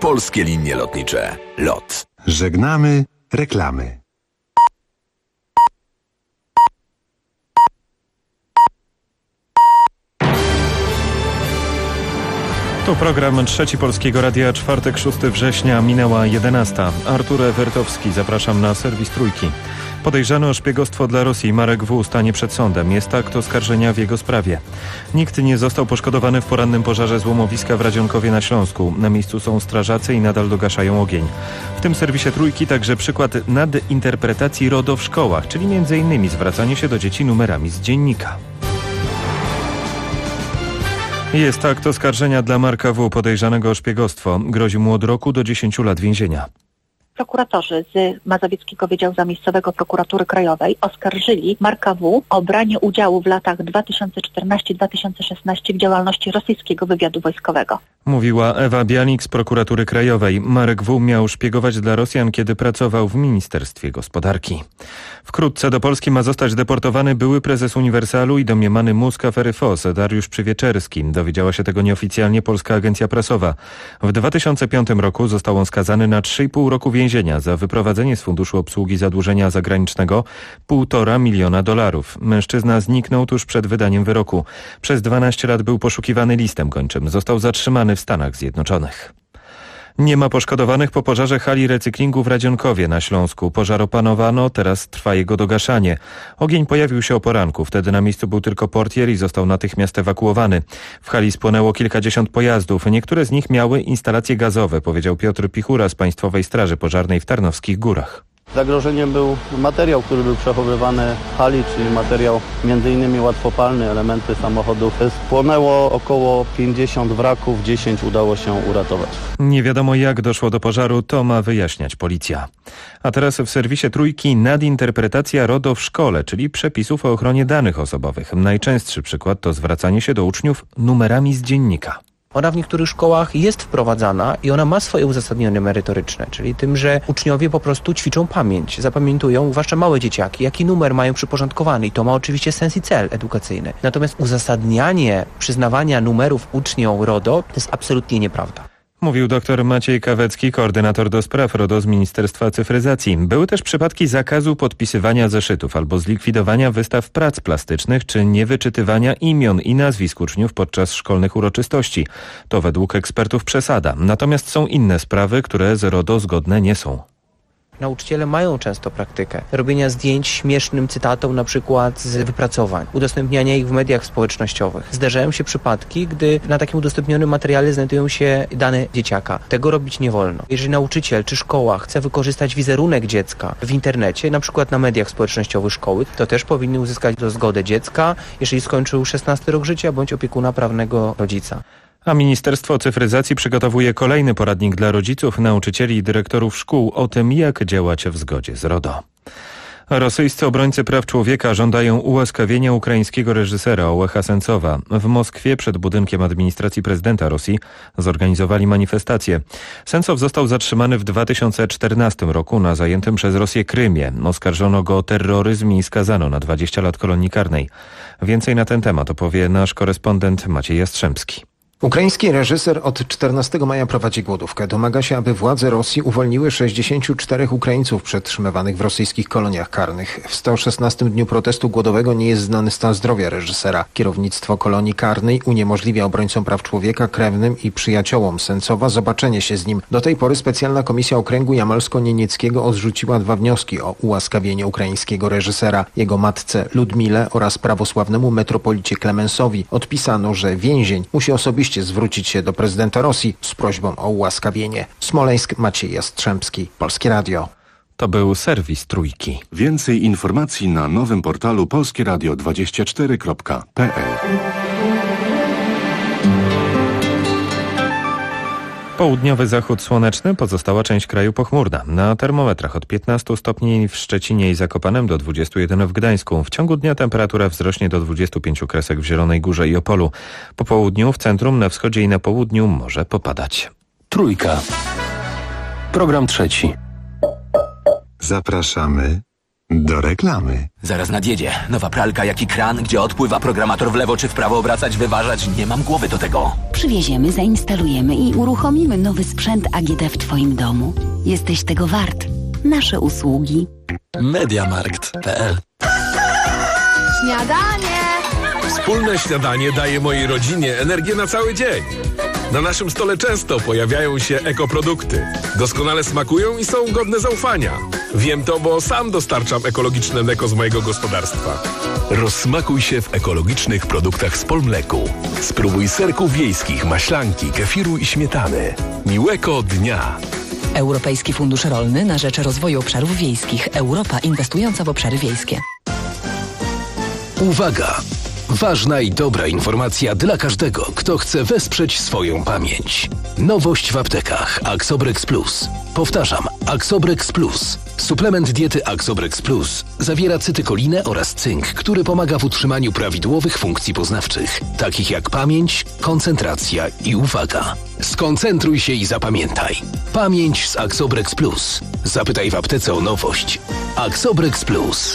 Polskie Linie Lotnicze. LOT. Żegnamy reklamy. Tu program Trzeci Polskiego Radia, czwartek, 6 września, minęła 11. Artur Ewertowski, zapraszam na serwis Trójki. Podejrzany o szpiegostwo dla Rosji Marek W. stanie przed sądem. Jest akt oskarżenia w jego sprawie. Nikt nie został poszkodowany w porannym pożarze złomowiska w Radzionkowie na Śląsku. Na miejscu są strażacy i nadal dogaszają ogień. W tym serwisie Trójki także przykład nadinterpretacji RODO w szkołach, czyli m.in. zwracanie się do dzieci numerami z dziennika. Jest akt oskarżenia dla Marka W. podejrzanego o szpiegostwo. Grozi mu od roku do 10 lat więzienia. Prokuratorzy z Mazowieckiego Wydziału Zamiejscowego Prokuratury Krajowej oskarżyli Marka W. o branie udziału w latach 2014-2016 w działalności rosyjskiego wywiadu wojskowego. Mówiła Ewa Bialik z Prokuratury Krajowej. Marek W. miał szpiegować dla Rosjan, kiedy pracował w Ministerstwie Gospodarki. Wkrótce do Polski ma zostać deportowany były prezes Uniwersalu i domniemany mózg afery FOS Dariusz Przywieczerski. Dowiedziała się tego nieoficjalnie Polska Agencja Prasowa. W 2005 roku został on skazany na 3,5 roku więzienia za wyprowadzenie z Funduszu Obsługi Zadłużenia Zagranicznego $1,5 miliona. Mężczyzna zniknął tuż przed wydaniem wyroku. Przez 12 lat był poszukiwany listem gończym. Został zatrzymany w Stanach Zjednoczonych. Nie ma poszkodowanych po pożarze hali recyklingu w Radzionkowie na Śląsku. Pożar opanowano, teraz trwa jego dogaszanie. Ogień pojawił się o poranku, wtedy na miejscu był tylko portier i został natychmiast ewakuowany. W hali spłonęło kilkadziesiąt pojazdów. Niektóre z nich miały instalacje gazowe, powiedział Piotr Pichura z Państwowej Straży Pożarnej w Tarnowskich Górach. Zagrożeniem był materiał, który był przechowywany w hali, czyli materiał m.in. łatwopalny, elementy samochodów. Spłonęło około 50 wraków, 10 udało się uratować. Nie wiadomo jak doszło do pożaru, to ma wyjaśniać policja. A teraz w serwisie Trójki nadinterpretacja RODO w szkole, czyli przepisów o ochronie danych osobowych. Najczęstszy przykład to zwracanie się do uczniów numerami z dziennika. Ona w niektórych szkołach jest wprowadzana i ona ma swoje uzasadnienie merytoryczne, czyli tym, że uczniowie po prostu ćwiczą pamięć, zapamiętują, zwłaszcza małe dzieciaki, jaki numer mają przyporządkowany i to ma oczywiście sens i cel edukacyjny. Natomiast uzasadnianie przyznawania numerów uczniom RODO to jest absolutnie nieprawda. Mówił dr Maciej Kawecki, koordynator do spraw RODO z Ministerstwa Cyfryzacji. Były też przypadki zakazu podpisywania zeszytów albo zlikwidowania wystaw prac plastycznych czy niewyczytywania imion i nazwisk uczniów podczas szkolnych uroczystości. To według ekspertów przesada. Natomiast są inne sprawy, które z RODO zgodne nie są. Nauczyciele mają często praktykę robienia zdjęć śmiesznym cytatom, na przykład z wypracowań, udostępniania ich w mediach społecznościowych. Zdarzają się przypadki, gdy na takim udostępnionym materiale znajdują się dane dzieciaka. Tego robić nie wolno. Jeżeli nauczyciel czy szkoła chce wykorzystać wizerunek dziecka w internecie, na przykład na mediach społecznościowych szkoły, to też powinny uzyskać zgodę dziecka, jeżeli skończył 16 rok życia, bądź opiekuna prawnego rodzica. A Ministerstwo Cyfryzacji przygotowuje kolejny poradnik dla rodziców, nauczycieli i dyrektorów szkół o tym, jak działać w zgodzie z RODO. Rosyjscy obrońcy praw człowieka żądają ułaskawienia ukraińskiego reżysera Ołeha Sencowa. W Moskwie przed budynkiem administracji prezydenta Rosji zorganizowali manifestację. Sencow został zatrzymany w 2014 roku na zajętym przez Rosję Krymie. Oskarżono go o terroryzm i skazano na 20 lat kolonii karnej. Więcej na ten temat opowie nasz korespondent Maciej Jastrzębski. Ukraiński reżyser od 14 maja prowadzi głodówkę. Domaga się, aby władze Rosji uwolniły 64 Ukraińców przetrzymywanych w rosyjskich koloniach karnych. W 116 dniu protestu głodowego nie jest znany stan zdrowia reżysera. Kierownictwo kolonii karnej uniemożliwia obrońcom praw człowieka, krewnym i przyjaciołom Sencowa zobaczenie się z nim. Do tej pory specjalna komisja okręgu jamalsko-nienieckiego odrzuciła 2 wnioski o ułaskawienie ukraińskiego reżysera. Jego matce Ludmile oraz prawosławnemu metropolicie Klemensowi odpisano, że więzień musi osobiście zwrócić się do prezydenta Rosji z prośbą o ułaskawienie. Smoleńsk, Maciej Jastrzębski, Polskie Radio. To był serwis Trójki. Więcej informacji na nowym portalu polskieradio24.pl. Południowy zachód słoneczny, pozostała część kraju pochmurna. Na termometrach od 15 stopni w Szczecinie i Zakopanem do 21 w Gdańsku. W ciągu dnia temperatura wzrośnie do 25 kresek w Zielonej Górze i Opolu. Po południu w centrum, na wschodzie i na południu może popadać. Trójka. Program trzeci. Zapraszamy Do reklamy. Zaraz nadjedzie. Nowa pralka jak i kran, gdzie odpływa programator w lewo czy w prawo obracać, wyważać. Nie mam głowy do tego. Przywieziemy, zainstalujemy i uruchomimy nowy sprzęt AGD w Twoim domu. Jesteś tego wart. Nasze usługi. Mediamarkt.pl. Śniadanie! Wspólne śniadanie daje mojej rodzinie energię na cały dzień. Na naszym stole często pojawiają się ekoprodukty. Doskonale smakują i są godne zaufania. Wiem to, bo sam dostarczam ekologiczne mleko z mojego gospodarstwa. Rozsmakuj się w ekologicznych produktach z Polmleku. Spróbuj serków wiejskich, maślanki, kefiru i śmietany. Miłego dnia! Europejski Fundusz Rolny na rzecz Rozwoju Obszarów Wiejskich. Europa inwestująca w obszary wiejskie. Uwaga! Ważna i dobra informacja dla każdego, kto chce wesprzeć swoją pamięć. Nowość w aptekach Axobrex Plus. Powtarzam, Axobrex Plus. Suplement diety Axobrex Plus zawiera cytykolinę oraz cynk, który pomaga w utrzymaniu prawidłowych funkcji poznawczych, takich jak pamięć, koncentracja i uwaga. Skoncentruj się i zapamiętaj. Pamięć z Axobrex Plus. Zapytaj w aptece o nowość. Axobrex Plus.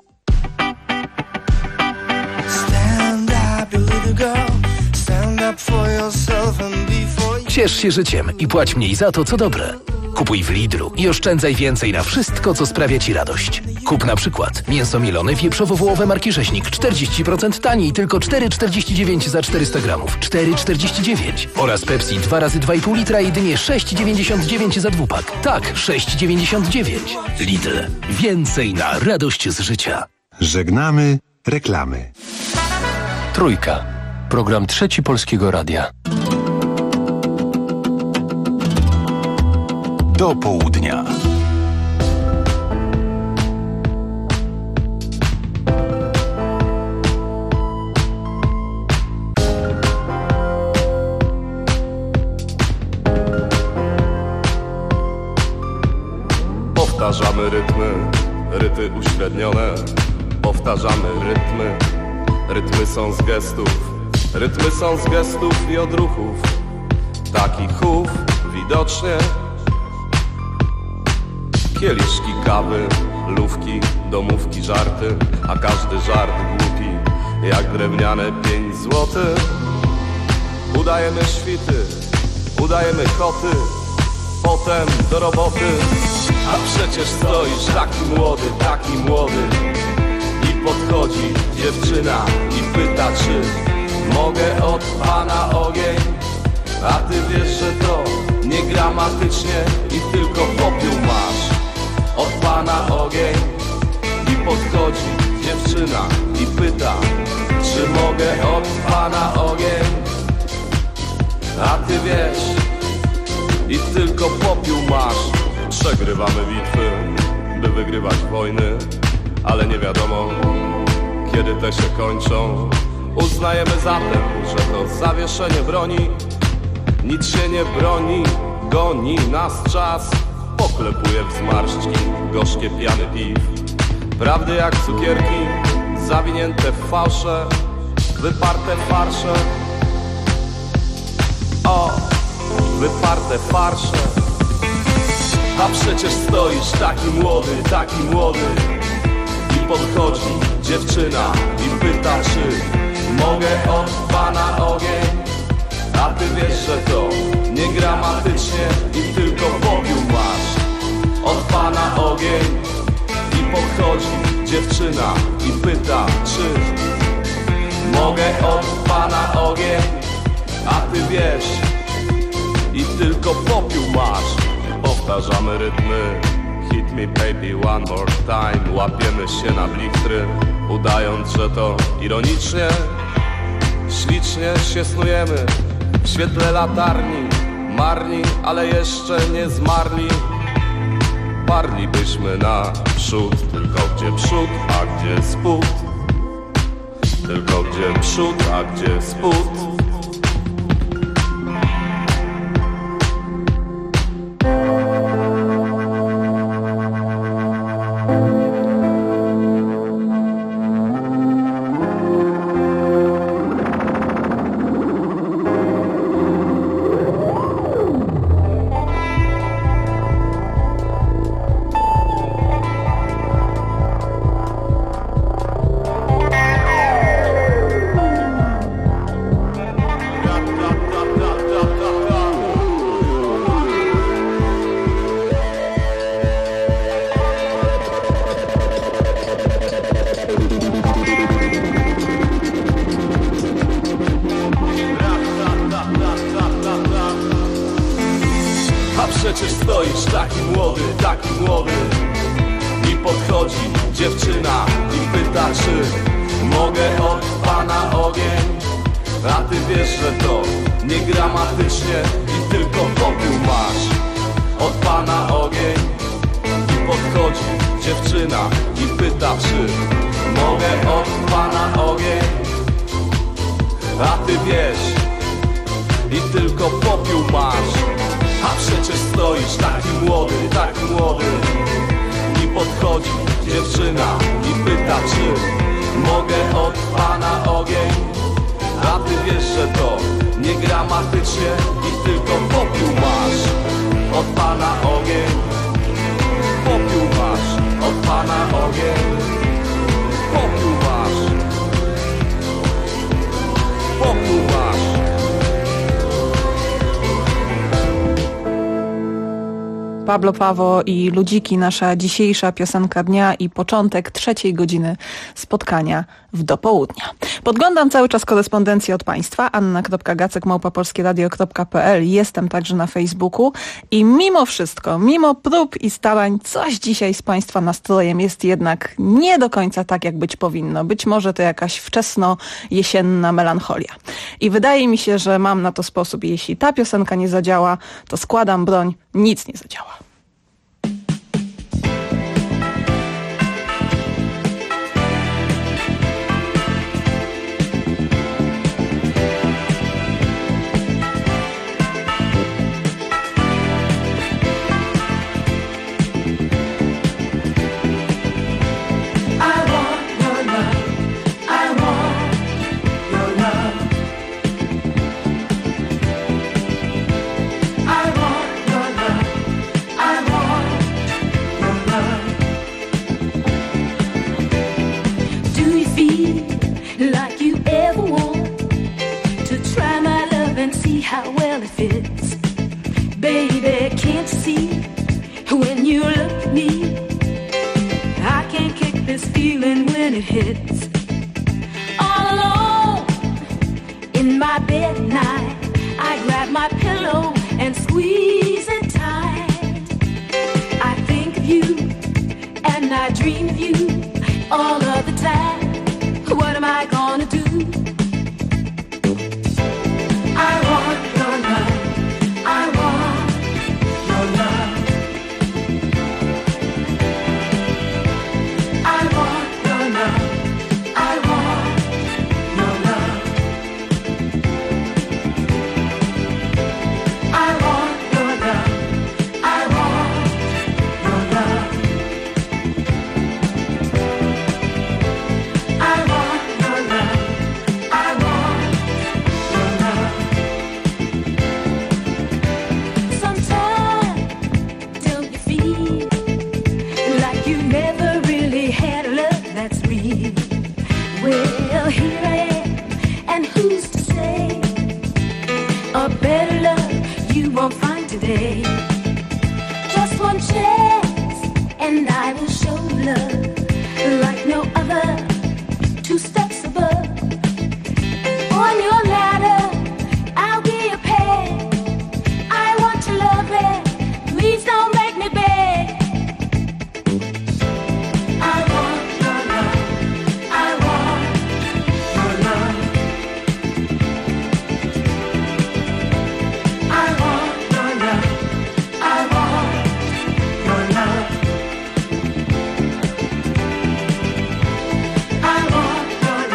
Ciesz się życiem i płać mniej za to, co dobre. Kupuj w Lidlu i oszczędzaj więcej na wszystko, co sprawia Ci radość. Kup na przykład mięso mielone wieprzowo-wołowe marki Rzeźnik 40% taniej, tylko 4,49 za 400 gramów. 4,49. Oraz Pepsi 2 razy 2,5 litra jedynie 6,99 za dwupak. Tak, 6,99. Lidl. Więcej na radość z życia. Żegnamy reklamy. Trójka. Program Trzeci Polskiego Radia. Do południa. Powtarzamy ryty uśrednione. Powtarzamy rytmy. Rytmy są z gestów i odruchów. Taki chów widocznie. Kieliszki kawy, lówki, domówki, żarty, a każdy żart głupi, jak drewniane 5 złotych. Udajemy świty, udajemy koty, potem do roboty. A przecież stoisz taki młody. I podchodzi dziewczyna i pyta, czy mogę od pana ogień. A ty wiesz, że to niegramatycznie i tylko popiół masz. Od pana ogień. I podchodzi dziewczyna i pyta, czy mogę od pana ogień. A ty wiesz i tylko popiół masz. Przegrywamy bitwy, by wygrywać wojny, ale nie wiadomo, kiedy te się kończą. Uznajemy zatem, że to zawieszenie broni. Nic się nie broni, goni nas czas. Poklepuje w zmarszczki gorzkie piany piw. Prawdy jak cukierki, zawinięte w fałsze, wyparte farsze. O, wyparte farsze. A przecież stoisz taki młody. I podchodzi dziewczyna i pyta, czy mogę od pana ogień. A ty wiesz, że to niegramatycznie i tylko popiół masz. Od pana ogień. I podchodzi dziewczyna i pyta, czy mogę od pana ogień. A ty wiesz i tylko popiół masz. Powtarzamy rytmy. Hit me baby one more time. Łapiemy się na blichtry, udając, że to ironicznie. Ślicznie się snujemy w świetle latarni. Marni, ale jeszcze nie zmarli. Parlibyśmy naprzód, tylko gdzie przód, a gdzie spód. Tylko gdzie przód, a gdzie spód. przecież stoisz taki młody. I podchodzi dziewczyna i pyta, czy mogę od pana ogień. A ty wiesz, że to nie gramatycznie i tylko popiół masz. Od pana ogień. I podchodzi dziewczyna i pyta, czy mogę od pana ogień. A ty wiesz i tylko popiół masz. A przecież stoisz taki młody. I podchodzi dziewczyna i pyta, czy mogę od pana ogień. A ty wiesz, że to nie gramatycznie i tylko popiół masz. Od pana ogień. Popiół masz. Od pana ogień. Popiół masz. Popiół masz. Pablo Pawo i Ludziki, nasza dzisiejsza piosenka dnia i początek 3. godziny spotkania w dopołudnia. Podglądam cały czas korespondencję od Państwa. anna.gacek@polskieradio.pl. Jestem także na Facebooku i mimo wszystko, mimo prób i starań, coś dzisiaj z Państwa nastrojem jest jednak nie do końca tak, jak być powinno. Być może to jakaś wczesno-jesienna melancholia. I wydaje mi się, że mam na to sposób. Jeśli ta piosenka nie zadziała, to składam broń, nic nie zadziała. How well it fits, baby, can't you see, when you look at me, I can't kick this feeling when it hits. All alone, in my bed at night, I grab my pillow and squeeze it tight. I think of you, and I dream of you, all of the time. What am I gonna do? I want your love, I want your love. I want your love, I want your love. I want your love, I want your love. I want your love, I want your love. Sometimes don't you feel like you never really had a love that's real? Well, here I am, and who's to say a better love you won't find today? Just one chance, and I will show love like no other, 2 steps above. On your ladder, I'll be a peg. I want your love, please don't make me beg. I want your love, I want your love. I want your love, I want your love. I want your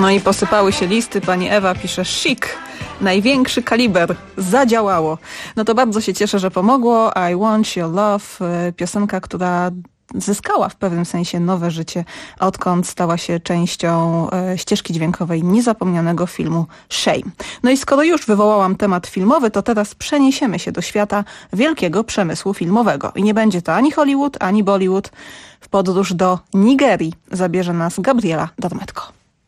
No i posypały się listy. Pani Ewa pisze chic. Największy kaliber. Zadziałało. No to bardzo się cieszę, że pomogło. I Want Your Love. Piosenka, która zyskała w pewnym sensie nowe życie, odkąd stała się częścią ścieżki dźwiękowej niezapomnianego filmu Shame. No i skoro już wywołałam temat filmowy, to teraz przeniesiemy się do świata wielkiego przemysłu filmowego. I nie będzie to ani Hollywood, ani Bollywood. W podróż do Nigerii zabierze nas Gabriela Dormetko.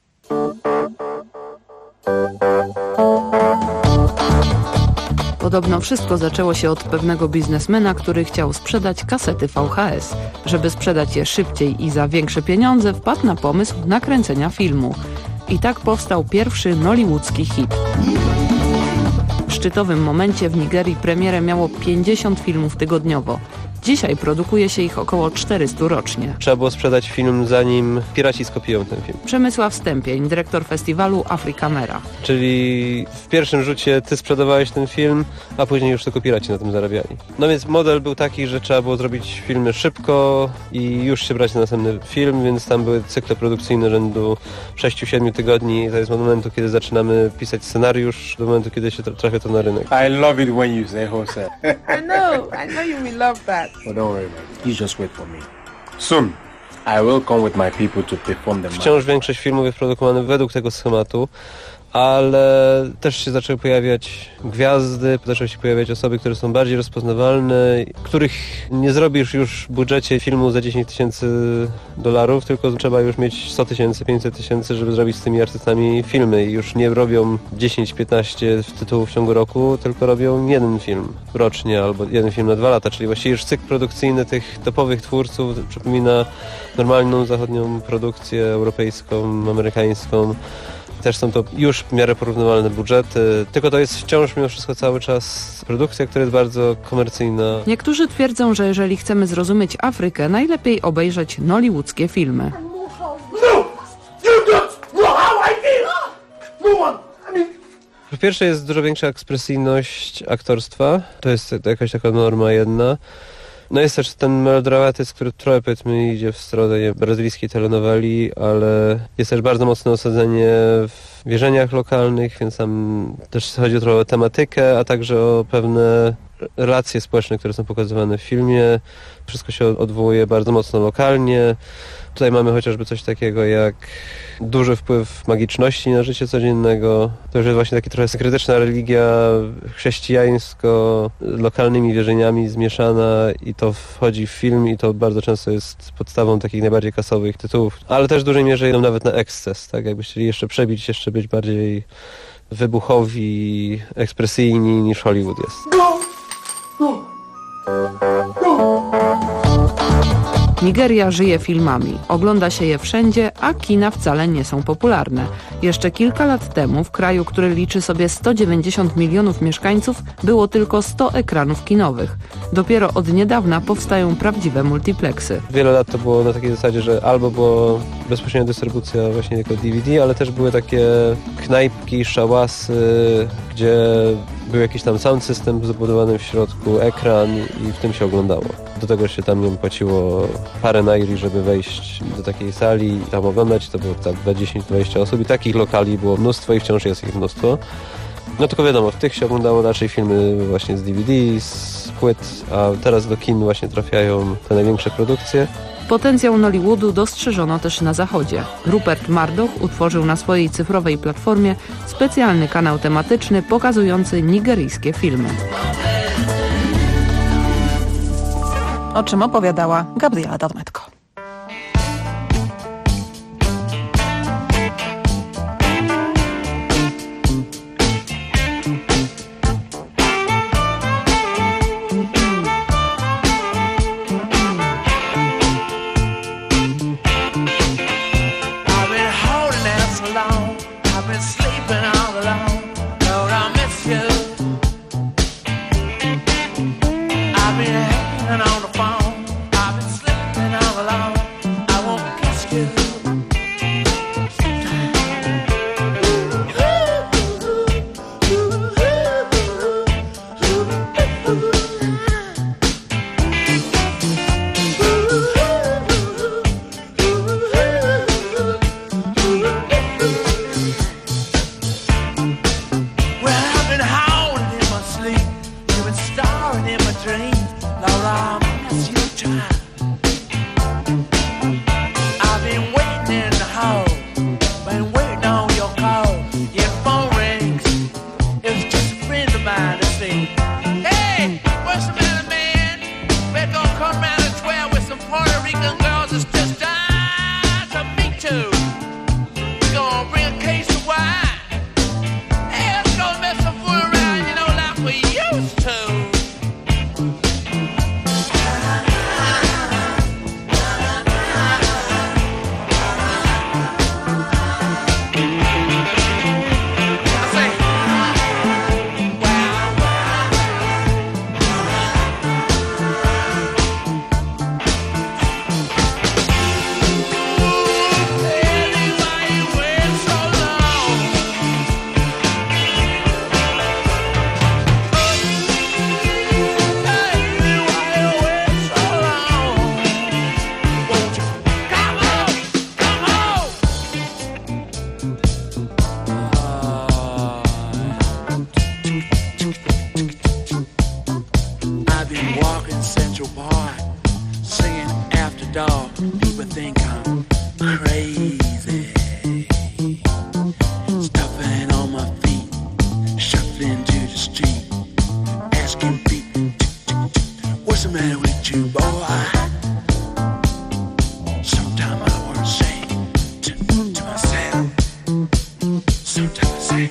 Podobno wszystko zaczęło się od pewnego biznesmena, który chciał sprzedać kasety VHS. Żeby sprzedać je szybciej i za większe pieniądze, wpadł na pomysł nakręcenia filmu. I tak powstał pierwszy nollywoodzki hit. W szczytowym momencie w Nigerii premierę miało 50 filmów tygodniowo. Dzisiaj produkuje się ich około 400 rocznie. Trzeba było sprzedać film, zanim piraci skopiują ten film. Przemysław Stępień, dyrektor festiwalu Afrikamera. Czyli w pierwszym rzucie ty sprzedawałeś ten film, a później już tylko piraci na tym zarabiali. No więc model był taki, że trzeba było zrobić filmy szybko i już się brać na następny film, więc tam były cykle produkcyjne rzędu 6-7 tygodni. To jest od momentu, kiedy zaczynamy pisać scenariusz, do momentu, kiedy się trafia to na rynek. I love it when you say wholesale. I know you will love that. Well, don't worry about it. You just wait for me. Soon, I will come with my people to perform the Wciąż większość filmów jest produkowanych według tego schematu, ale też się zaczęły pojawiać gwiazdy, zaczęły się pojawiać osoby, które są bardziej rozpoznawalne, których nie zrobisz już w budżecie filmu za $10,000, tylko trzeba już mieć 100,000, 500,000, żeby zrobić z tymi artystami filmy. I już nie robią 10-15 tytułów w ciągu roku, tylko robią jeden film rocznie albo jeden film na 2 lata, czyli właściwie już cykl produkcyjny tych topowych twórców przypomina normalną zachodnią produkcję europejską, amerykańską. Też są to już w miarę porównywalne budżety, tylko to jest wciąż mimo wszystko cały czas produkcja, która jest bardzo komercyjna. Niektórzy twierdzą, że jeżeli chcemy zrozumieć Afrykę, najlepiej obejrzeć nollywoodzkie filmy. Po pierwsze jest dużo większa ekspresyjność aktorstwa, to jest jakaś taka norma jedna. No jest też ten melodramatyzm, który trochę powiedzmy idzie w stronę brazylijskiej telenoweli, ale jest też bardzo mocne osadzenie w wierzeniach lokalnych, więc tam też chodzi trochę o tematykę, a także o pewne relacje społeczne, które są pokazywane w filmie. Wszystko się odwołuje bardzo mocno lokalnie. Tutaj mamy chociażby coś takiego jak duży wpływ magiczności na życie codziennego. To już jest właśnie taka trochę krytyczna religia chrześcijańsko-lokalnymi wierzeniami zmieszana i to wchodzi w film i to bardzo często jest podstawą takich najbardziej kasowych tytułów. Ale też w dużej mierze idą nawet na eksces, tak? Jakby chcieli jeszcze przebić, jeszcze być bardziej wybuchowi, ekspresyjni niż Hollywood jest. Nigeria żyje filmami, ogląda się je wszędzie, a kina wcale nie są popularne. Jeszcze kilka lat temu w kraju, który liczy sobie 190 milionów mieszkańców, było tylko 100 ekranów kinowych. Dopiero od niedawna powstają prawdziwe multiplexy. Wiele lat to było na takiej zasadzie, że albo była bezpośrednia dystrybucja właśnie jako DVD, ale też były takie knajpki, szałasy, gdzie był jakiś tam sound system zabudowany w środku, ekran i w tym się oglądało. Do tego się tam nie płaciło parę nairi, żeby wejść do takiej sali i tam oglądać. To było tak 10-20 osób i takich lokali było mnóstwo i wciąż jest ich mnóstwo. No tylko wiadomo, w tych się oglądało raczej filmy właśnie z DVD, z płyt, a teraz do kin właśnie trafiają te największe produkcje. Potencjał Nollywoodu dostrzeżono też na zachodzie. Rupert Murdoch utworzył na swojej cyfrowej platformie specjalny kanał tematyczny pokazujący nigeryjskie filmy. O czym opowiadała Gabriela Dormetko. On the phone, I've been sleeping all alone. dog, people think I'm crazy. Stuffing on my feet, shuffling to the street, asking people, what's the matter with you, boy? Sometimes I want to say to myself, sometimes I say,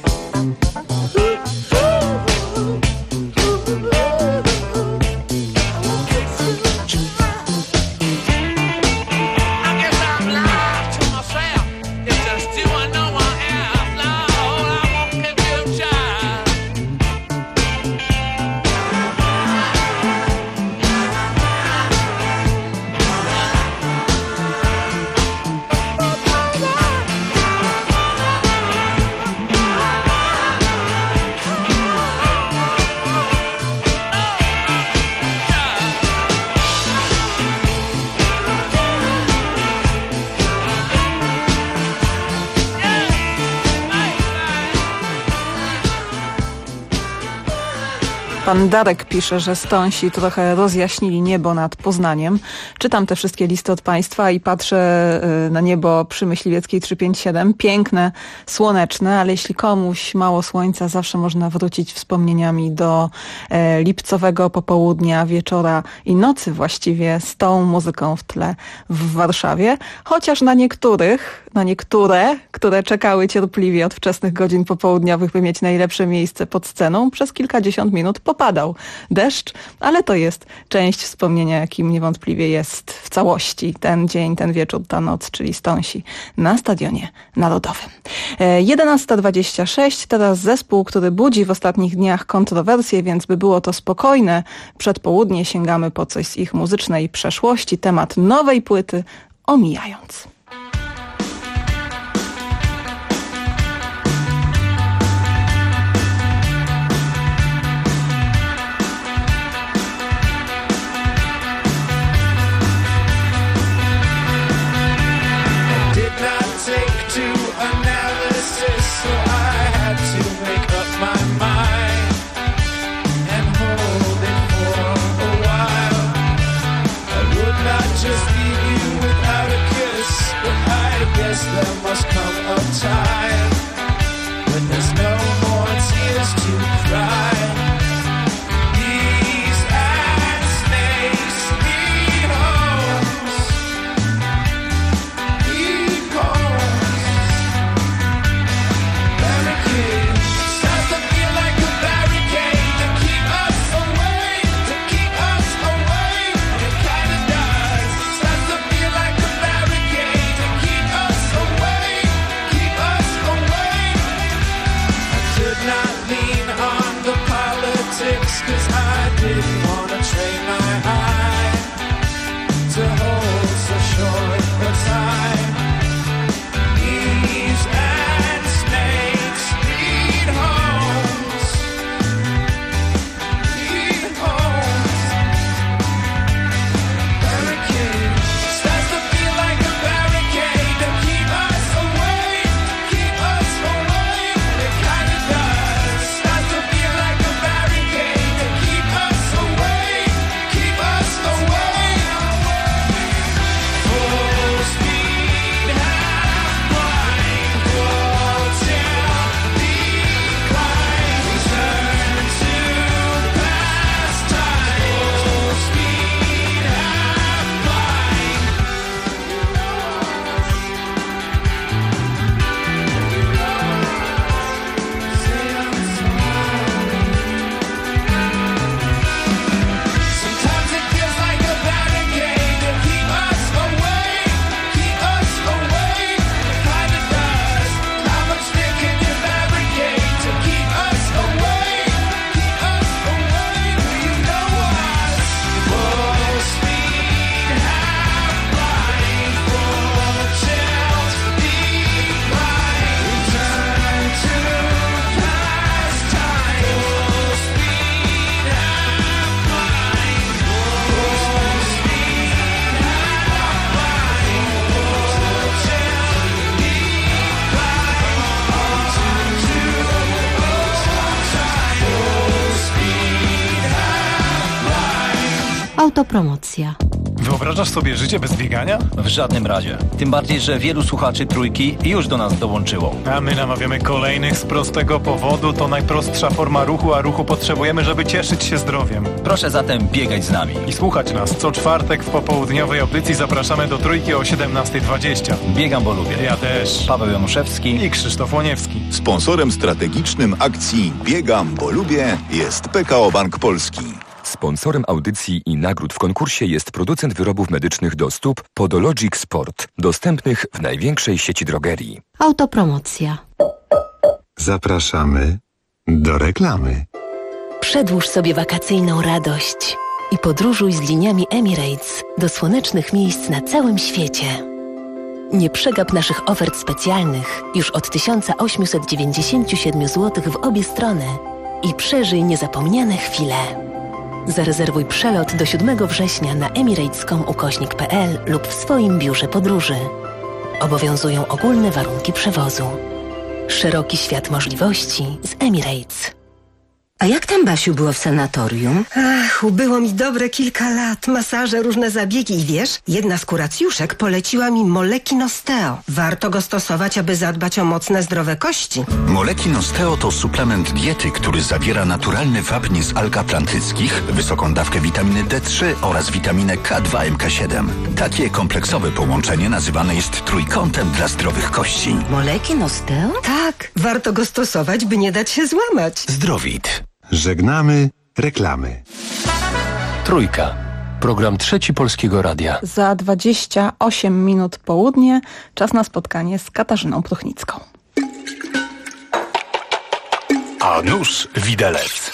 Pan Darek pisze, że Stonsi trochę rozjaśnili niebo nad Poznaniem. Czytam te wszystkie listy od Państwa i patrzę na niebo przy Myśliwieckiej 357. Piękne, słoneczne, ale jeśli komuś mało słońca, zawsze można wrócić wspomnieniami do lipcowego popołudnia, wieczora i nocy właściwie z tą muzyką w tle w Warszawie. Chociaż na niektóre, które czekały cierpliwie od wczesnych godzin popołudniowych, by mieć najlepsze miejsce pod sceną, przez kilkadziesiąt minut popadał deszcz, ale to jest część wspomnienia, jakim niewątpliwie jest w całości ten dzień, ten wieczór, ta noc, czyli Stonsi na Stadionie Narodowym. 11:26, teraz zespół, który budzi w ostatnich dniach kontrowersje, więc by było to spokojne przedpołudnie, sięgamy po coś z ich muzycznej przeszłości, temat nowej płyty omijając. There must come a time when there's no more tears to cry. Bees and snakes need homes. Need homes. Barricade starts to feel like a barricade to keep us away, to keep us away. It kinda does. Starts to feel like a barricade to keep us away, keep us away. I could not lean on the politics, 'cause I didn't want to train my eye to hold so short a time. Bees and snakes need homes, need homes. Barricade starts to feel like a barricade to keep us away, keep us away. It kinda does. Starts to feel like a barricade to keep us away, keep us away. Full speed, half blind, full tilt, decline. Return to past time. Full speed, half blind. Sometimes it feels like a barricade to keep us away, keep us away. It kinda does. How much fear can you barricade to keep us away, keep us away? Do you know us? Full speed, half blind, full tilt, decline. Return to past time. Full speed, half blind, full speed, half blind, full tilt, decline. Onto full speed, half blind. Autopromocja. Wyobrażasz sobie życie bez biegania? W żadnym razie. Tym bardziej, że wielu słuchaczy Trójki już do nas dołączyło. A my namawiamy kolejnych z prostego powodu. To najprostsza forma ruchu, a ruchu potrzebujemy, żeby cieszyć się zdrowiem. Proszę zatem biegać z nami. I słuchać nas. Co czwartek w popołudniowej audycji zapraszamy do Trójki o 17:20. Biegam, bo lubię. Ja też. Paweł Januszewski i Krzysztof Łoniewski. Sponsorem strategicznym akcji Biegam, bo lubię jest PKO Bank Polski. Sponsorem audycji i nagród w konkursie jest producent wyrobów medycznych do stóp Podologic Sport, dostępnych w największej sieci drogerii. Autopromocja. Zapraszamy do reklamy. Przedłuż sobie wakacyjną radość i podróżuj z liniami Emirates do słonecznych miejsc na całym świecie. Nie przegap naszych ofert specjalnych już od 1897 zł w obie strony i przeżyj niezapomniane chwile. Zarezerwuj przelot do 7 września na emirates.com/pl lub w swoim biurze podróży. Obowiązują ogólne warunki przewozu. Szeroki świat możliwości z Emirates. A jak tam, Basiu, było w sanatorium? Ach, ubyło mi dobre kilka lat. Masaże, różne zabiegi i wiesz, jedna z kuracjuszek poleciła mi Molekin Osteo. Warto go stosować, aby zadbać o mocne, zdrowe kości. Molekin Osteo to suplement diety, który zawiera naturalny wapń z alg atlantyckich, wysoką dawkę witaminy D3 oraz witaminę K2 MK7. Takie kompleksowe połączenie nazywane jest trójkątem dla zdrowych kości. Molekin Osteo? Tak, warto go stosować, by nie dać się złamać. Zdrowit. Żegnamy reklamy. Trójka. Program Trzeci Polskiego Radia. Za 28 minut południe czas na spotkanie z Katarzyną Pruchnicką. A nuż widelec.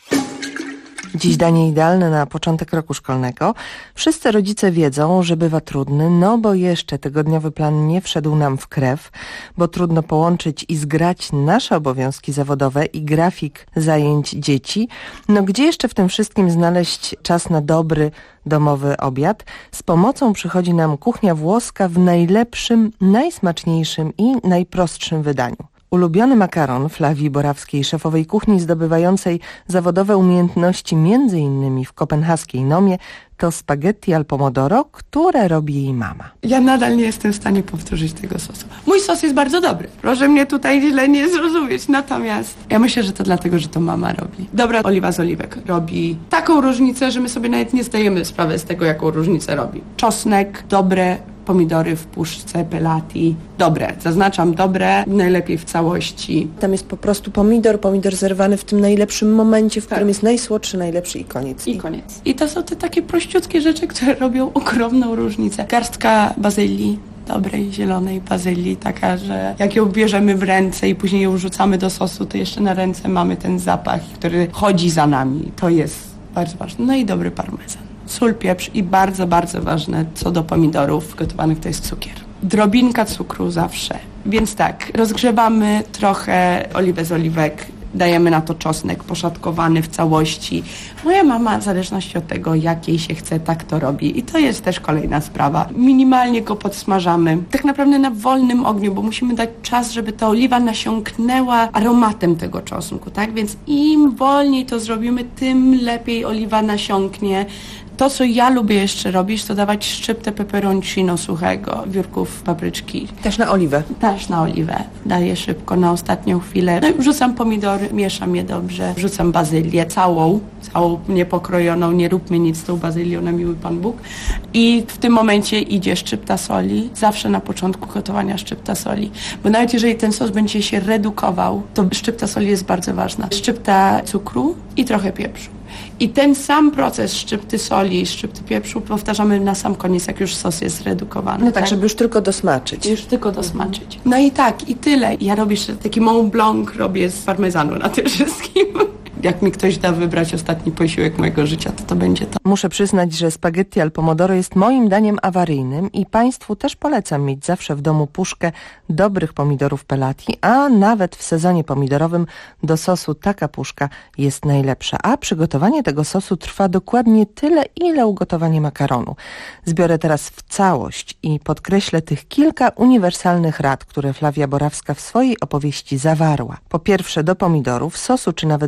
Dziś danie idealne na początek roku szkolnego. Wszyscy rodzice wiedzą, że bywa trudny, no bo jeszcze tygodniowy plan nie wszedł nam w krew, bo trudno połączyć i zgrać nasze obowiązki zawodowe i grafik zajęć dzieci. No gdzie jeszcze w tym wszystkim znaleźć czas na dobry domowy obiad? Z pomocą przychodzi nam kuchnia włoska w najlepszym, najsmaczniejszym i najprostszym wydaniu. Ulubiony makaron Flavii Borawskiej, szefowej kuchni zdobywającej zawodowe umiejętności m.in. w kopenhaskiej Nomie, to spaghetti al pomodoro, które robi jej mama. Ja nadal nie jestem w stanie powtórzyć tego sosu. Mój sos jest bardzo dobry. Proszę mnie tutaj źle nie zrozumieć. Natomiast ja myślę, że to dlatego, że to mama robi. Dobra oliwa z oliwek robi taką różnicę, że my sobie nawet nie zdajemy sprawy z tego, jaką różnicę robi. Czosnek, dobre pomidory w puszce pelati. Dobre, zaznaczam dobre, najlepiej w całości. Tam jest po prostu pomidor zerwany w tym najlepszym momencie, w którym jest najsłodszy, najlepszy i koniec. I koniec. I to są te takie prościutkie rzeczy, które robią ogromną różnicę. Garstka bazylii, dobrej, zielonej bazylii, taka, że jak ją bierzemy w ręce i później ją wrzucamy do sosu, to jeszcze na ręce mamy ten zapach, który chodzi za nami. To jest bardzo ważne. No i dobry parmezan. Sól, pieprz i bardzo, bardzo ważne co do pomidorów gotowanych to jest cukier. Drobinka cukru zawsze. Więc tak, rozgrzewamy trochę oliwę z oliwek, dajemy na to czosnek poszatkowany w całości. Moja mama, w zależności od tego, jak jej się chce, tak to robi. I to jest też kolejna sprawa. Minimalnie go podsmażamy. Tak naprawdę na wolnym ogniu, bo musimy dać czas, żeby ta oliwa nasiąknęła aromatem tego czosnku, tak? Więc im wolniej to zrobimy, tym lepiej oliwa nasiąknie. To, co ja lubię jeszcze robić, to dawać szczyptę peperoncino suchego, wiórków papryczki. Też na oliwę? Też na oliwę. Daję szybko, na ostatnią chwilę. No i wrzucam pomidory, mieszam je dobrze. Wrzucam bazylię, całą niepokrojoną. Nie róbmy nic z tą bazylią, na miły Pan Bóg. I w tym momencie idzie szczypta soli. Zawsze na początku gotowania szczypta soli. Bo nawet jeżeli ten sos będzie się redukował, to szczypta soli jest bardzo ważna. Szczypta cukru i trochę pieprzu. I ten sam proces szczypty soli i szczypty pieprzu powtarzamy na sam koniec, jak już sos jest zredukowany. No tak, żeby już tylko dosmaczyć. Już tylko dosmaczyć. No i tak, i tyle. Ja robię jeszcze taki Mont Blanc, robię z parmezanu na tym wszystkim. Jak mi ktoś da wybrać ostatni posiłek mojego życia, to będzie to. Muszę przyznać, że spaghetti al pomodoro jest moim daniem awaryjnym i Państwu też polecam mieć zawsze w domu puszkę dobrych pomidorów pelati, a nawet w sezonie pomidorowym do sosu taka puszka jest najlepsza. A przygotowanie tego sosu trwa dokładnie tyle, ile ugotowanie makaronu. Zbiorę teraz w całość i podkreślę tych kilka uniwersalnych rad, które Flavia Borawska w swojej opowieści zawarła. Po pierwsze, do pomidorów, sosu czy nawet zupy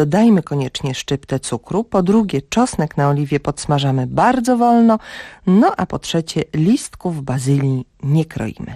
dodajmy koniecznie szczyptę cukru. Po drugie, czosnek na oliwie podsmażamy bardzo wolno. No a po trzecie, listków bazylii nie kroimy.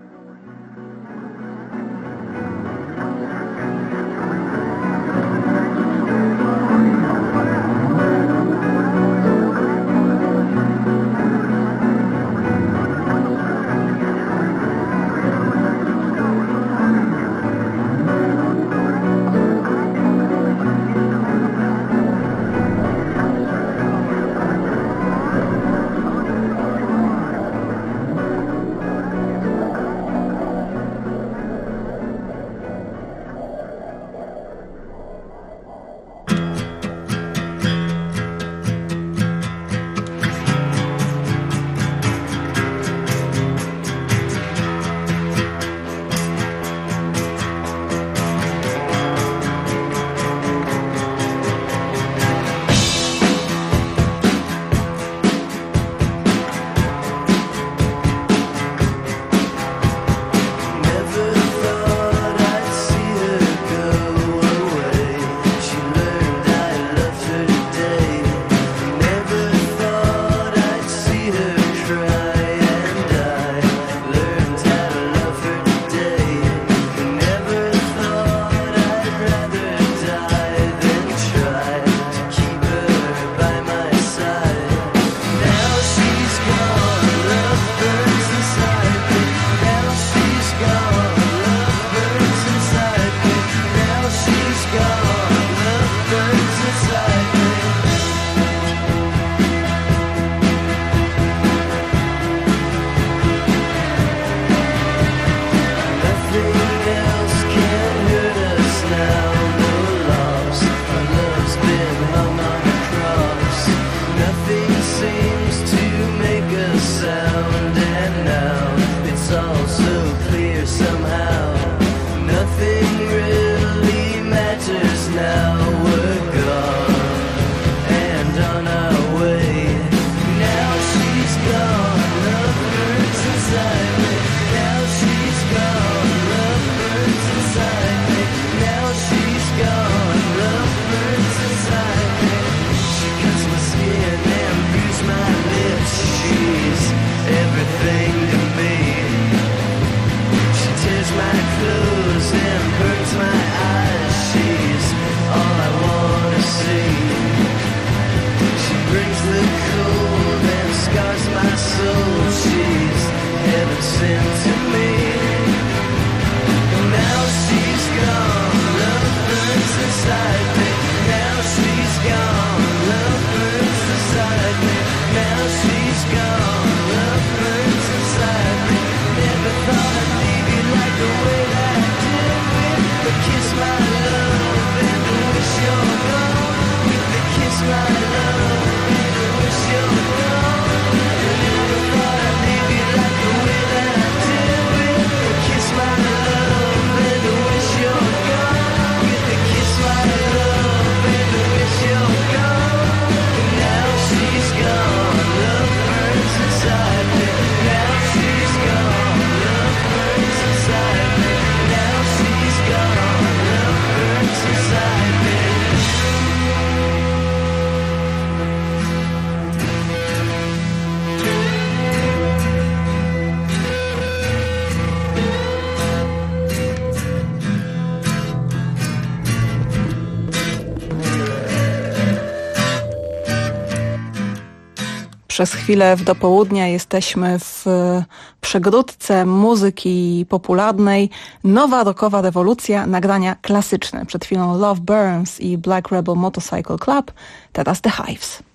Przez chwilę w dopołudnia jesteśmy w przegródce muzyki popularnej. Nowa rockowa rewolucja, nagrania klasyczne. Przed chwilą Love Burns i Black Rebel Motorcycle Club, teraz The Hives.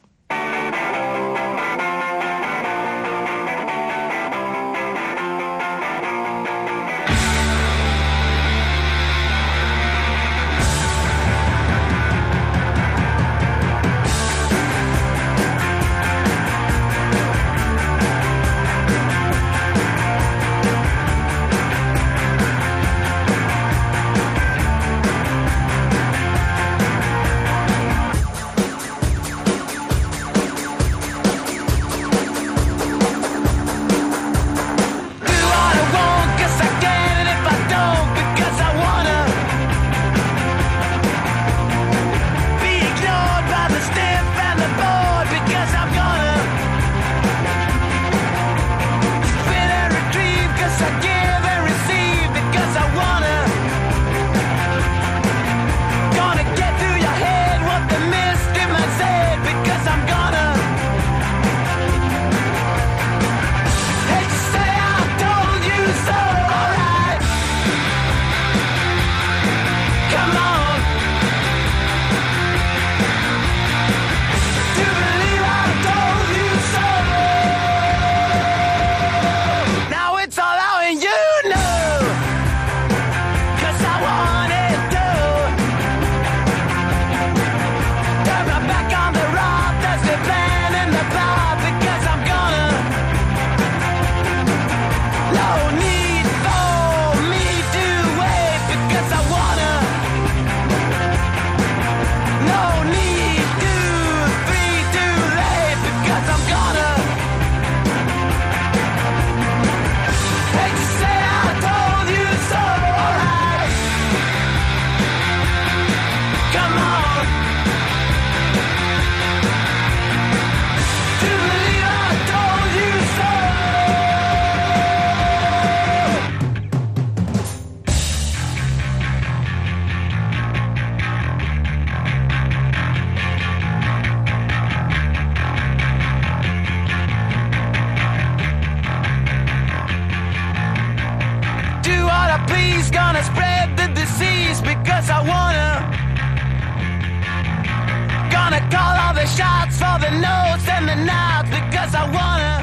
Call all the shots for the notes and the nods because I wanna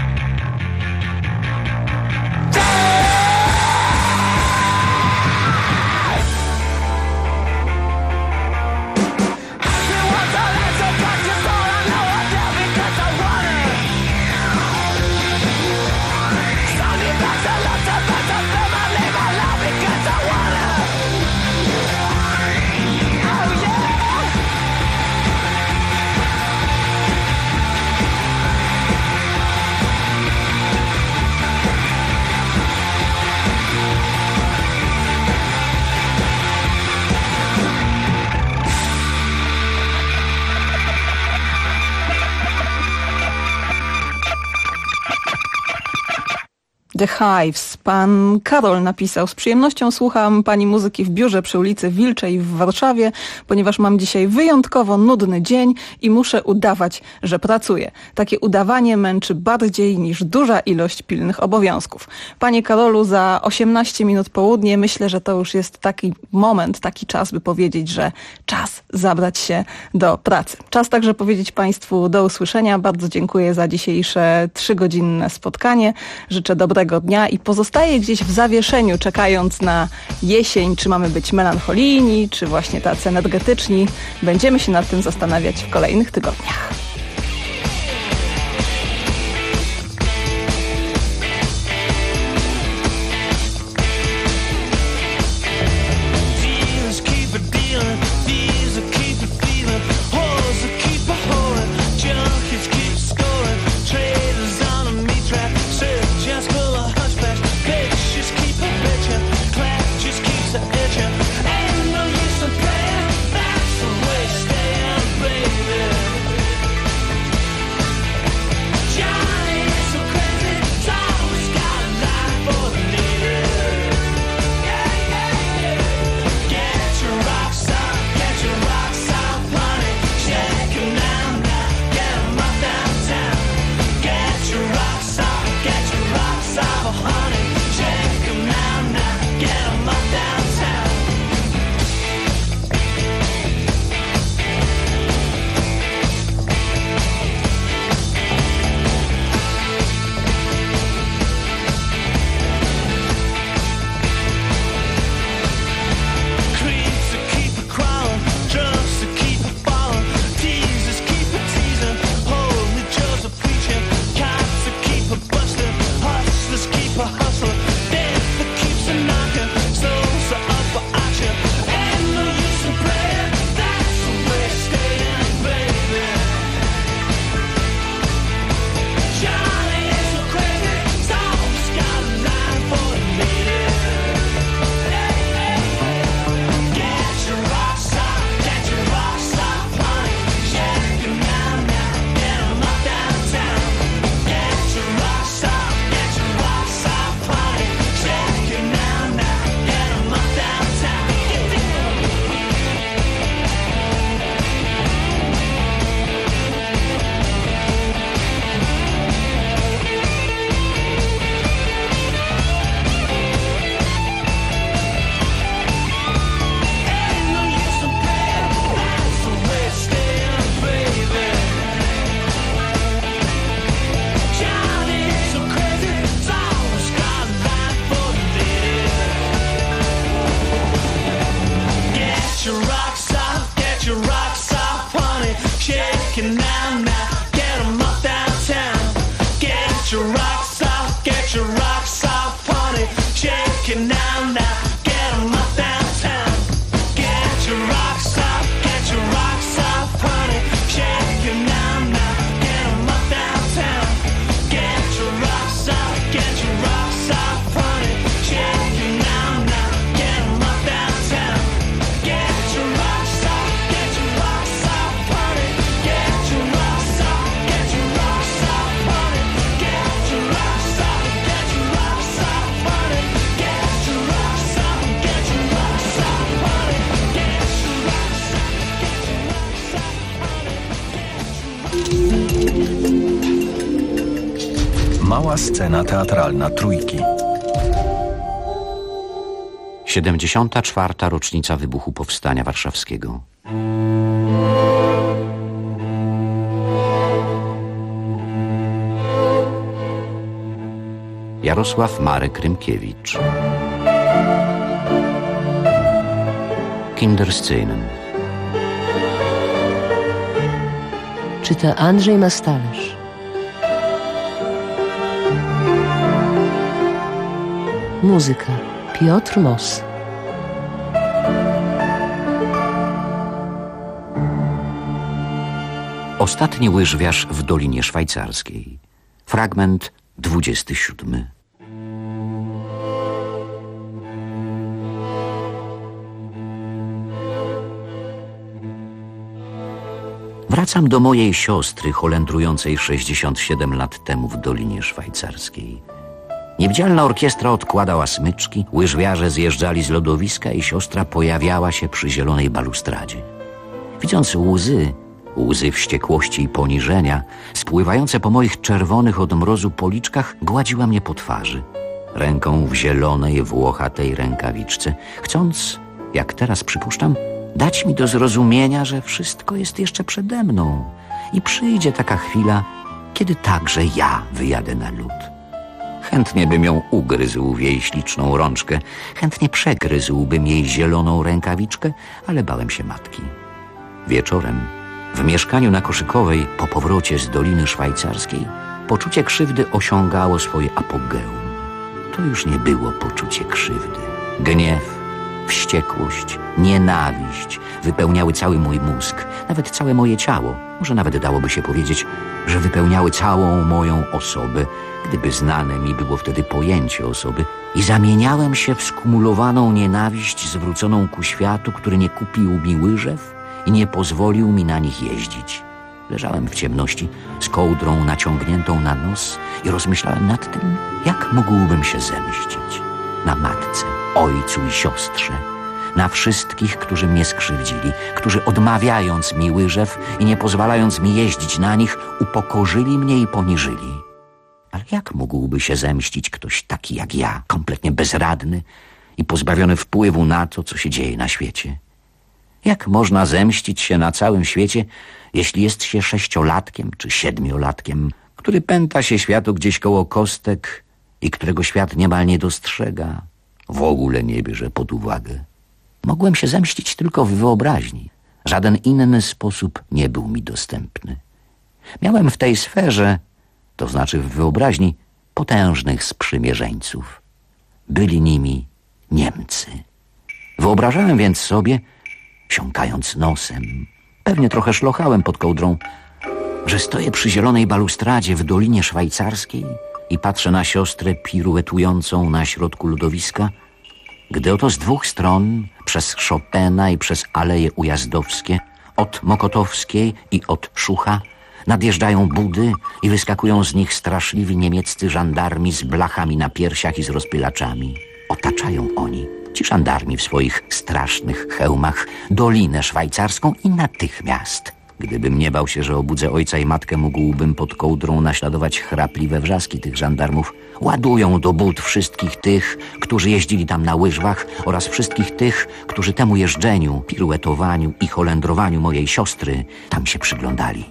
The Hives. Pan Karol napisał: z przyjemnością słucham pani muzyki w biurze przy ulicy Wilczej w Warszawie, ponieważ mam dzisiaj wyjątkowo nudny dzień i muszę udawać, że pracuję. Takie udawanie męczy bardziej niż duża ilość pilnych obowiązków. Panie Karolu, za 18 minut południe myślę, że to już jest taki moment, taki czas, by powiedzieć, że czas zabrać się do pracy. Czas także powiedzieć państwu do usłyszenia. Bardzo dziękuję za dzisiejsze 3-godzinne spotkanie. Życzę dobrego dnia i pozostaję gdzieś w zawieszeniu, czekając na jesień, czy mamy być melancholijni, czy właśnie tacy energetyczni. Będziemy się nad tym zastanawiać w kolejnych tygodniach. Mała scena teatralna Trójki. 74. rocznica wybuchu Powstania Warszawskiego. Jarosław Marek Rymkiewicz. Kinderscenen. Czyta Andrzej Mastalerz. Muzyka Piotr Moss. Ostatni łyżwiarz w Dolinie Szwajcarskiej. Fragment 27. Wracam do mojej siostry, holendrującej 67 lat temu w Dolinie Szwajcarskiej. Niewidzialna orkiestra odkładała smyczki, łyżwiarze zjeżdżali z lodowiska i siostra pojawiała się przy zielonej balustradzie. Widząc łzy wściekłości i poniżenia, spływające po moich czerwonych od mrozu policzkach, gładziła mnie po twarzy. Ręką w zielonej, włochatej rękawiczce, chcąc, jak teraz przypuszczam, dać mi do zrozumienia, że wszystko jest jeszcze przede mną i przyjdzie taka chwila, kiedy także ja wyjadę na lód. Chętnie bym ją ugryzł w jej śliczną rączkę, chętnie przegryzłbym jej zieloną rękawiczkę, ale bałem się matki. Wieczorem, w mieszkaniu na Koszykowej, po powrocie z Doliny Szwajcarskiej, poczucie krzywdy osiągało swoje apogeum. To już nie było poczucie krzywdy. Gniew, wściekłość, nienawiść wypełniały cały mój mózg, nawet całe moje ciało. Może nawet dałoby się powiedzieć, że wypełniały całą moją osobę, gdyby znane mi było wtedy pojęcie osoby, i zamieniałem się w skumulowaną nienawiść zwróconą ku światu, który nie kupił mi łyżew i nie pozwolił mi na nich jeździć. Leżałem w ciemności z kołdrą naciągniętą na nos i rozmyślałem nad tym, jak mógłbym się zemścić na matce, ojcu i siostrze, na wszystkich, którzy mnie skrzywdzili, którzy odmawiając mi łyżew i nie pozwalając mi jeździć na nich, upokorzyli mnie i poniżyli. Ale jak mógłby się zemścić ktoś taki jak ja, kompletnie bezradny i pozbawiony wpływu na to, co się dzieje na świecie? Jak można zemścić się na całym świecie, jeśli jest się 6-latkiem czy 7-latkiem, który pęta się światu gdzieś koło kostek i którego świat niemal nie dostrzega, w ogóle nie bierze pod uwagę? Mogłem się zemścić tylko w wyobraźni. Żaden inny sposób nie był mi dostępny. Miałem w tej sferze, to znaczy w wyobraźni, potężnych sprzymierzeńców. Byli nimi Niemcy. Wyobrażałem więc sobie, siąkając nosem, pewnie trochę szlochałem pod kołdrą, że stoję przy zielonej balustradzie w Dolinie Szwajcarskiej i patrzę na siostrę piruetującą na środku lodowiska, gdy oto z dwóch stron, przez Chopina i przez Aleje Ujazdowskie, od Mokotowskiej i od Szucha, nadjeżdżają budy i wyskakują z nich straszliwi niemieccy żandarmi z blachami na piersiach i z rozpylaczami. Otaczają oni, ci żandarmi w swoich strasznych hełmach, Dolinę Szwajcarską i natychmiast, gdybym nie bał się, że obudzę ojca i matkę, mógłbym pod kołdrą naśladować chrapliwe wrzaski tych żandarmów, ładują do bud wszystkich tych, którzy jeździli tam na łyżwach oraz wszystkich tych, którzy temu jeżdżeniu, piruetowaniu i holendrowaniu mojej siostry tam się przyglądali.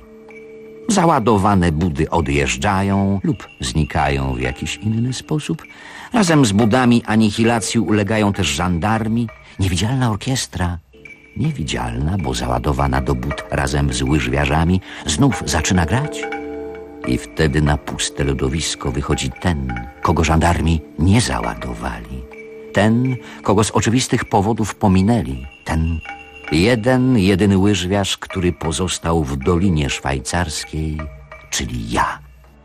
Załadowane budy odjeżdżają lub znikają w jakiś inny sposób. Razem z budami anihilacji ulegają też żandarmi. Niewidzialna orkiestra, niewidzialna, bo załadowana do bud razem z łyżwiarzami, znów zaczyna grać. I wtedy na puste lodowisko wychodzi ten, kogo żandarmi nie załadowali. Ten, kogo z oczywistych powodów pominęli. Ten jedyny łyżwiarz, który pozostał w Dolinie Szwajcarskiej, czyli ja.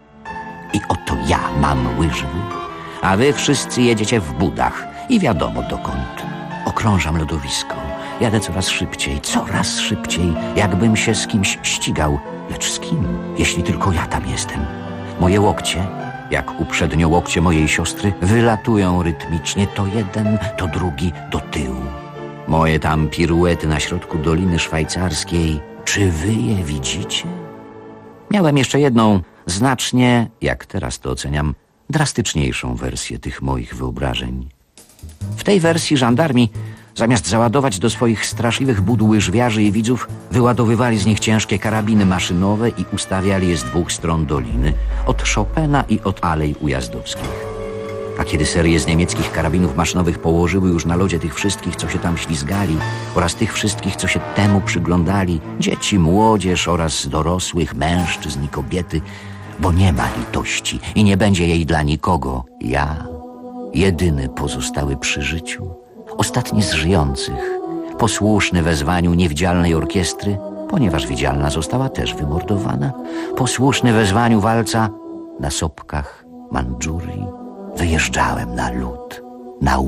I oto ja mam łyżwy, a wy wszyscy jedziecie w budach i wiadomo dokąd. Okrążam lodowisko, jadę coraz szybciej, jakbym się z kimś ścigał. Lecz z kim, jeśli tylko ja tam jestem? Moje łokcie, jak uprzednio łokcie mojej siostry, wylatują rytmicznie, to jeden, to drugi do tyłu. Moje tam piruety na środku Doliny Szwajcarskiej, czy wy je widzicie? Miałem jeszcze jedną, znacznie, jak teraz to oceniam, drastyczniejszą wersję tych moich wyobrażeń. W tej wersji żandarmi, zamiast załadować do swoich straszliwych bud łyżwiarzy i widzów, wyładowywali z nich ciężkie karabiny maszynowe i ustawiali je z dwóch stron doliny, od Chopina i od Alei Ujazdowskich. A kiedy serie z niemieckich karabinów maszynowych położyły już na lodzie tych wszystkich, co się tam ślizgali, oraz tych wszystkich, co się temu przyglądali, dzieci, młodzież oraz dorosłych, mężczyzn i kobiety, bo nie ma litości i nie będzie jej dla nikogo. Ja, jedyny pozostały przy życiu, ostatni z żyjących, posłuszny wezwaniu niewidzialnej orkiestry, ponieważ widzialna została też wymordowana, posłuszny wezwaniu walca na sopkach Mandżurii, wyjeżdżałem na lód, na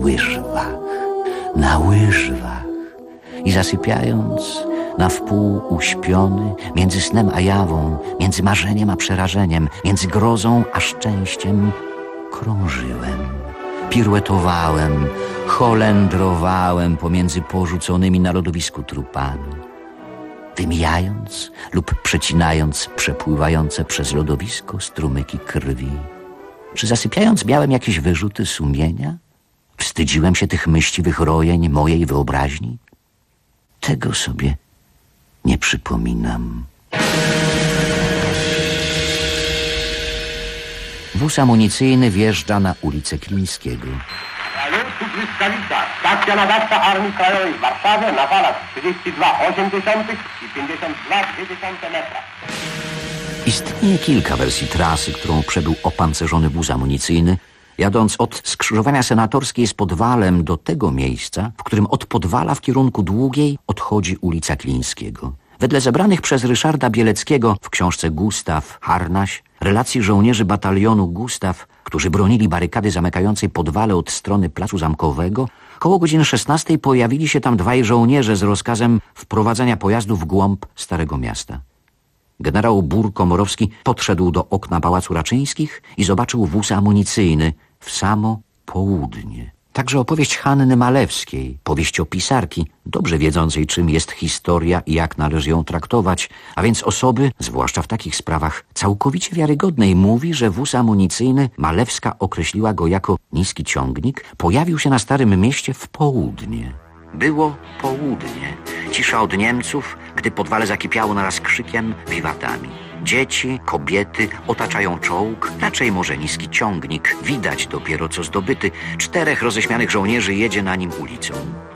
łyżwach i zasypiając, na wpół uśpiony, między snem a jawą, między marzeniem a przerażeniem, między grozą a szczęściem, krążyłem, piruetowałem, holendrowałem pomiędzy porzuconymi na lodowisku trupami, wymijając lub przecinając przepływające przez lodowisko strumyki krwi. Czy zasypiając miałem jakieś wyrzuty sumienia? Wstydziłem się tych myśliwych rojeń mojej wyobraźni? Tego sobie nie przypominam. Wóz amunicyjny wjeżdża na ulicę Klińskiego. Stacja nadawcza Armii Krajowej w Warszawie na falach 32,8 i 52,2 metra. Istnieje kilka wersji trasy, którą przebył opancerzony wóz amunicyjny, jadąc od skrzyżowania Senatorskiej z Podwalem do tego miejsca, w którym od Podwala w kierunku Długiej odchodzi ulica Klińskiego. Wedle zebranych przez Ryszarda Bieleckiego w książce Gustaw Harnaś relacji żołnierzy batalionu Gustaw, którzy bronili barykady zamykającej Podwale od strony Placu Zamkowego, koło godziny 16 pojawili się tam dwaj żołnierze z rozkazem wprowadzenia pojazdu w głąb Starego Miasta. Generał Bur-Komorowski podszedł do okna Pałacu Raczyńskich i zobaczył wóz amunicyjny w samo południe. Także opowieść Hanny Malewskiej, powieściopisarki, dobrze wiedzącej, czym jest historia i jak należy ją traktować, a więc osoby, zwłaszcza w takich sprawach, całkowicie wiarygodnej, mówi, że wóz amunicyjny, Malewska określiła go jako niski ciągnik, pojawił się na Starym Mieście w południe. Było południe. Cisza od Niemców, gdy Podwale zakipiało naraz krzykiem, wiwatami. Dzieci, kobiety otaczają czołg, raczej może niski ciągnik. Widać dopiero co zdobyty. 4 roześmianych żołnierzy jedzie na nim ulicą.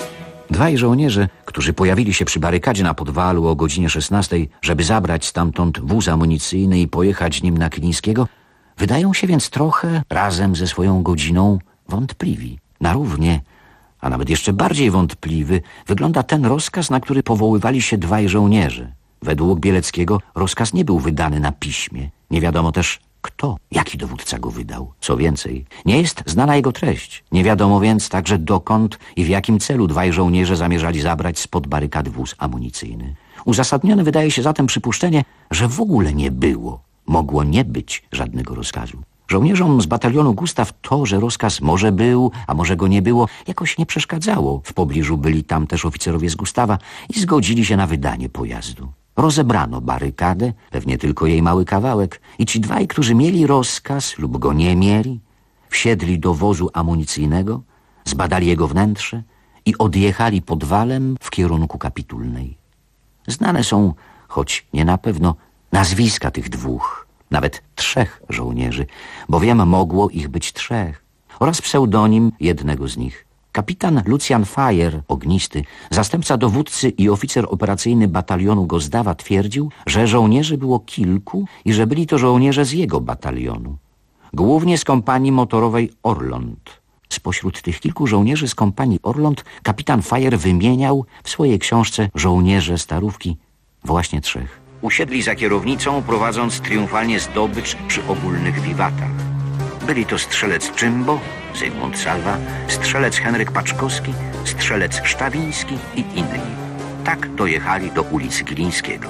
Dwaj żołnierze, którzy pojawili się przy barykadzie na Podwalu o godzinie 16, żeby zabrać stamtąd wóz amunicyjny i pojechać nim na Klińskiego, wydają się więc trochę, razem ze swoją godziną, wątpliwi. Na równie, a nawet jeszcze bardziej wątpliwy, wygląda ten rozkaz, na który powoływali się dwaj żołnierze. Według Bieleckiego rozkaz nie był wydany na piśmie. Nie wiadomo też, kto, jaki dowódca go wydał. Co więcej, nie jest znana jego treść. Nie wiadomo więc także dokąd i w jakim celu dwaj żołnierze zamierzali zabrać spod barykady wóz amunicyjny. Uzasadnione wydaje się zatem przypuszczenie, że w ogóle nie było, mogło nie być żadnego rozkazu. Żołnierzom z batalionu Gustaw to, że rozkaz może był, a może go nie było, jakoś nie przeszkadzało. W pobliżu byli tam też oficerowie z Gustawa i zgodzili się na wydanie pojazdu. Rozebrano barykadę, pewnie tylko jej mały kawałek, i ci dwaj, którzy mieli rozkaz lub go nie mieli, wsiedli do wozu amunicyjnego, zbadali jego wnętrze i odjechali Podwalem w kierunku Kapitulnej. Znane są, choć nie na pewno, nazwiska tych dwóch, nawet 3 żołnierzy, bowiem mogło ich być 3, oraz pseudonim jednego z nich. Kapitan Lucjan Fajer, ognisty, zastępca dowódcy i oficer operacyjny batalionu Gozdawa, twierdził, że żołnierzy było kilku i że byli to żołnierze z jego batalionu. Głównie z kompanii motorowej Orląt. Spośród tych kilku żołnierzy z kompanii Orląt kapitan Fajer wymieniał w swojej książce Żołnierze Starówki właśnie 3. Usiedli za kierownicą, prowadząc triumfalnie zdobycz przy ogólnych wiwatach. Byli to strzelec Czymbo, Zygmunt Salwa, strzelec Henryk Paczkowski, strzelec Szczawiński i inni. Tak dojechali do ulicy Glińskiego.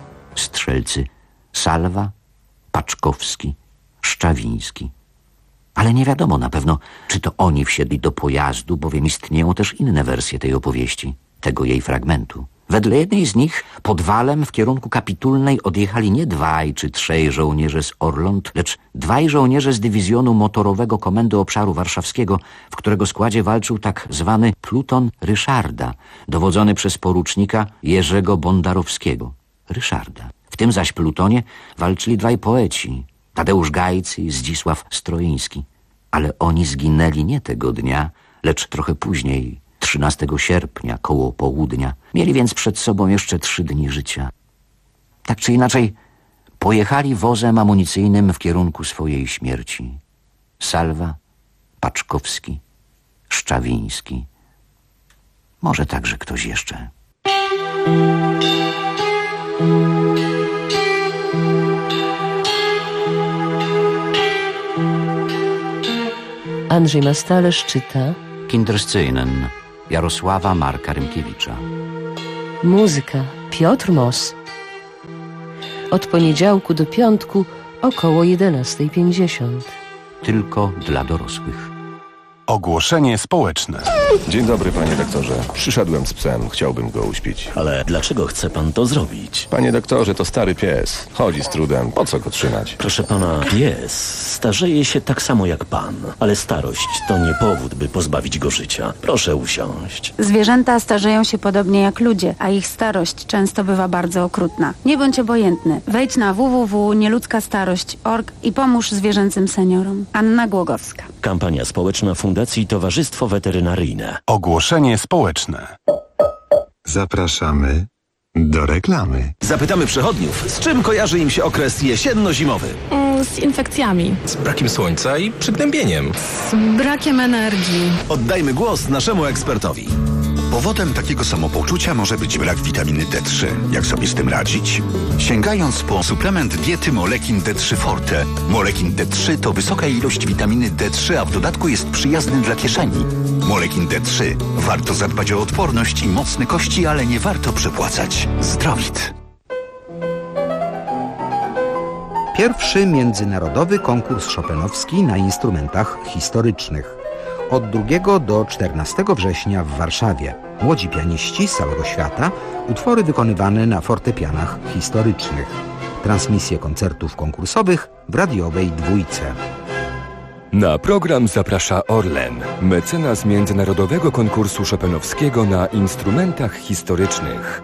Strzelcy Salwa, Paczkowski, Szczawiński. Ale nie wiadomo na pewno, czy to oni wsiedli do pojazdu, bowiem istnieją też inne wersje tej opowieści, tego jej fragmentu. Wedle jednej z nich Podwalem w kierunku Kapitulnej odjechali nie 2 czy 3 żołnierze z Orląt, lecz 2 żołnierze z dywizjonu motorowego Komendy Obszaru Warszawskiego, w którego składzie walczył tak zwany pluton Ryszarda, dowodzony przez porucznika Jerzego Bondarowskiego. Ryszarda. W tym zaś plutonie walczyli 2 poeci, Tadeusz Gajcy i Zdzisław Stroiński. Ale oni zginęli nie tego dnia, lecz trochę później, 13 sierpnia, koło południa. Mieli więc przed sobą jeszcze 3 dni życia. Tak czy inaczej, pojechali wozem amunicyjnym w kierunku swojej śmierci. Salwa, Paczkowski, Szczawiński. Może także ktoś jeszcze. Andrzej Mastalerz czyta Kinderscenen Jarosława Marka Rymkiewicza. Muzyka Piotr Mos. Od poniedziałku do piątku około 11:50. Tylko dla dorosłych. Ogłoszenie społeczne. Dzień dobry, panie doktorze. Przyszedłem z psem, chciałbym go uśpić. Ale dlaczego chce pan to zrobić? Panie doktorze, to stary pies. Chodzi z trudem. Po co go trzymać? Proszę pana, pies starzeje się tak samo jak pan, ale starość to nie powód, by pozbawić go życia. Proszę usiąść. Zwierzęta starzeją się podobnie jak ludzie, a ich starość często bywa bardzo okrutna. Nie bądź obojętny. Wejdź na www.nieludzkastarość.org i pomóż zwierzęcym seniorom. Anna Głogowska. Kampania społeczna Fundacji Towarzystwo Weterynaryjne. Ogłoszenie społeczne. Zapraszamy do reklamy. Zapytamy przechodniów, z czym kojarzy im się okres jesienno-zimowy? Z infekcjami. Z brakiem słońca i przygnębieniem. Z brakiem energii. Oddajmy głos naszemu ekspertowi. Powodem takiego samopoczucia może być brak witaminy D3. Jak sobie z tym radzić? Sięgając po suplement diety Molekin D3 Forte. Molekin D3 to wysoka ilość witaminy D3, a w dodatku jest przyjazny dla kieszeni. Molekin D3. Warto zadbać o odporność i mocne kości, ale nie warto przepłacać. Zdrowit. Pierwszy międzynarodowy konkurs chopinowski na instrumentach historycznych. Od 2 do 14 września w Warszawie. Młodzi pianiści z całego świata, utwory wykonywane na fortepianach historycznych. Transmisje koncertów konkursowych w radiowej Dwójce. Na program zaprasza Orlen, mecenas Międzynarodowego Konkursu Chopinowskiego na instrumentach historycznych.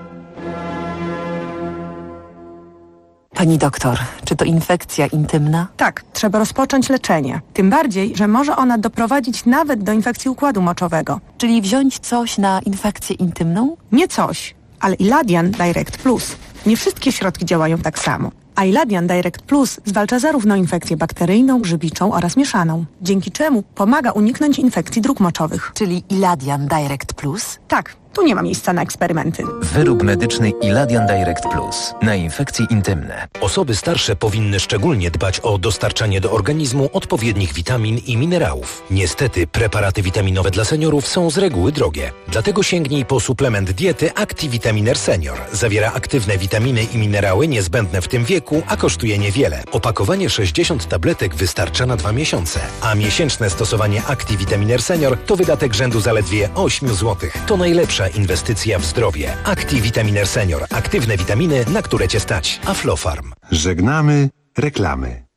Pani doktor, czy to infekcja intymna? Tak, trzeba rozpocząć leczenie. Tym bardziej, że może ona doprowadzić nawet do infekcji układu moczowego. Czyli wziąć coś na infekcję intymną? Nie coś, ale Iladian Direct Plus. Nie wszystkie środki działają tak samo. A Iladian Direct Plus zwalcza zarówno infekcję bakteryjną, grzybiczą oraz mieszaną, dzięki czemu pomaga uniknąć infekcji dróg moczowych. Czyli Iladian Direct Plus? Tak, tu nie ma miejsca na eksperymenty. Wyrób medyczny Iladian Direct Plus na infekcje intymne. Osoby starsze powinny szczególnie dbać o dostarczanie do organizmu odpowiednich witamin i minerałów. Niestety preparaty witaminowe dla seniorów są z reguły drogie. Dlatego sięgnij po suplement diety ActiVitaminer Senior. Zawiera aktywne witaminy i minerały niezbędne w tym wieku, a kosztuje niewiele. Opakowanie 60 tabletek wystarcza na 2 miesiące, a miesięczne stosowanie ActiVitaminer Senior to wydatek rzędu zaledwie 8 zł. To najlepsza inwestycja w zdrowie. ActiVitaminer Senior. Aktywne witaminy, na które Cię stać. Aflofarm. Żegnamy reklamy.